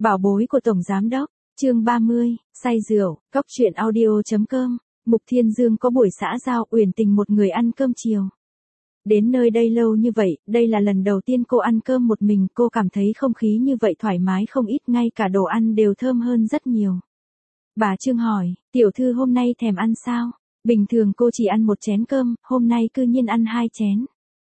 Bảo bối của Tổng Giám Đốc, chương 30, say rượu, cóc truyện audio.com, Mục Thiên Dương có buổi xã giao Uyển Tình một người ăn cơm chiều. Đến nơi đây lâu như vậy, đây là lần đầu tiên cô ăn cơm một mình, cô cảm thấy không khí như vậy thoải mái không ít, ngay cả đồ ăn đều thơm hơn rất nhiều. Bà Trương hỏi, tiểu thư hôm nay thèm ăn sao? Bình thường cô chỉ ăn một chén cơm, hôm nay cư nhiên ăn 2 chén.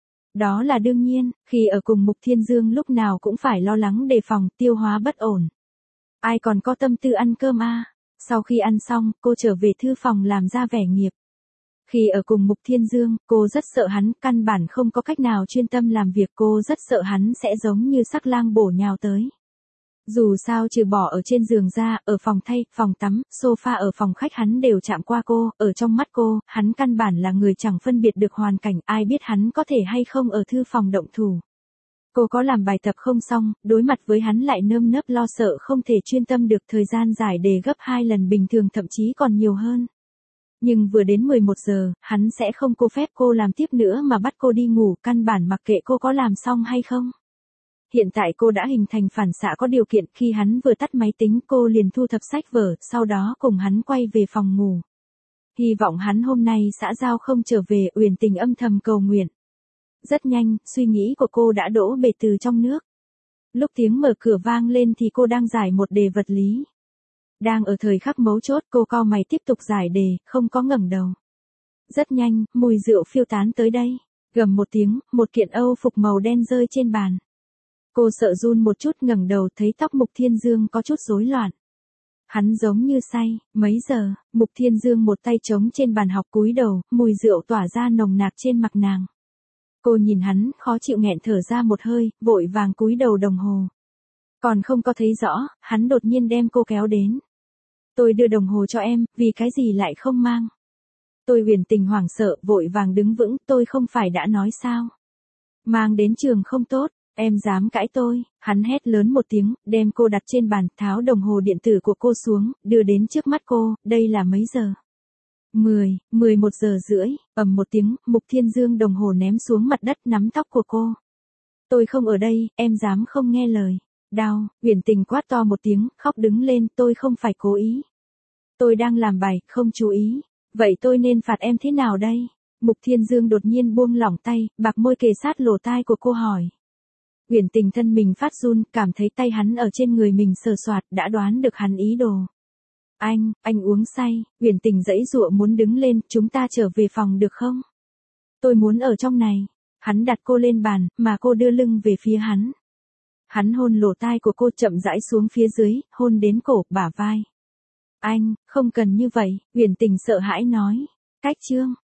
Đó là đương nhiên, khi ở cùng Mục Thiên Dương lúc nào cũng phải lo lắng đề phòng, tiêu hóa bất ổn. Ai còn có tâm tư ăn cơm à? Sau khi ăn xong, cô trở về thư phòng làm ra vẻ nghiệp. Khi ở cùng Mục Thiên Dương, cô rất sợ hắn, căn bản không có cách nào chuyên tâm làm việc, cô rất sợ hắn sẽ giống như sắc lang bổ nhào tới. Dù sao trừ bỏ ở trên giường ra, ở phòng thay, phòng tắm, sofa ở phòng khách hắn đều chạm qua cô, ở trong mắt cô, hắn căn bản là người chẳng phân biệt được hoàn cảnh, ai biết hắn có thể hay không ở thư phòng động thủ. Cô có làm bài tập không xong, đối mặt với hắn lại nơm nớp lo sợ không thể chuyên tâm được, thời gian giải đề gấp 2 lần bình thường thậm chí còn nhiều hơn. Nhưng vừa đến 11 giờ, hắn sẽ không cô phép cô làm tiếp nữa mà bắt cô đi ngủ, căn bản mặc kệ cô có làm xong hay không. Hiện tại cô đã hình thành phản xạ có điều kiện, khi hắn vừa tắt máy tính cô liền thu thập sách vở, sau đó cùng hắn quay về phòng ngủ. Hy vọng hắn hôm nay xã giao không trở về, Uyển Tình âm thầm cầu nguyện. Rất nhanh, suy nghĩ của cô đã đổ bể từ trong nước. Lúc tiếng mở cửa vang lên thì cô đang giải một đề vật lý. Đang ở thời khắc mấu chốt cô cau mày tiếp tục giải đề, không có ngẩng đầu. Rất nhanh, mùi rượu phiêu tán tới đây. Gầm một tiếng, một kiện Âu phục màu đen rơi trên bàn. Cô sợ run một chút ngẩng đầu thấy tóc Mục Thiên Dương có chút rối loạn. Hắn giống như say, mấy giờ, Mục Thiên Dương một tay trống trên bàn học cúi đầu, mùi rượu tỏa ra nồng nặc trên mặt nàng. Cô nhìn hắn, khó chịu nghẹn thở ra một hơi, vội vàng cúi đầu đồng hồ. Còn không có thấy rõ, hắn đột nhiên đem cô kéo đến. Tôi đưa đồng hồ cho em, vì cái gì lại không mang? Tôi Uyển Tình hoảng sợ, vội vàng đứng vững, tôi không phải đã nói sao? Mang đến trường không tốt, em dám cãi tôi, hắn hét lớn một tiếng, đem cô đặt trên bàn, tháo đồng hồ điện tử của cô xuống, đưa đến trước mắt cô, đây là mấy giờ? 11 giờ rưỡi, ầm một tiếng, Mục Thiên Dương đồng hồ ném xuống mặt đất nắm tóc của cô. Tôi không ở đây, em dám không nghe lời. Đau, Uyển Tình quát to một tiếng, khóc đứng lên, tôi không phải cố ý. Tôi đang làm bài, không chú ý. Vậy tôi nên phạt em thế nào đây? Mục Thiên Dương đột nhiên buông lỏng tay, bạc môi kề sát lỗ tai của cô hỏi. Uyển Tình thân mình phát run, cảm thấy tay hắn ở trên người mình sờ soạt, đã đoán được hắn ý đồ. Anh uống say, Uyển Tình giãy giụa muốn đứng lên, chúng ta trở về phòng được không? Tôi muốn ở trong này. Hắn đặt cô lên bàn, mà cô đưa lưng về phía hắn. Hắn hôn lỗ tai của cô chậm rãi xuống phía dưới, hôn đến cổ, bả vai. Anh, không cần như vậy, Uyển Tình sợ hãi nói. Cách chương.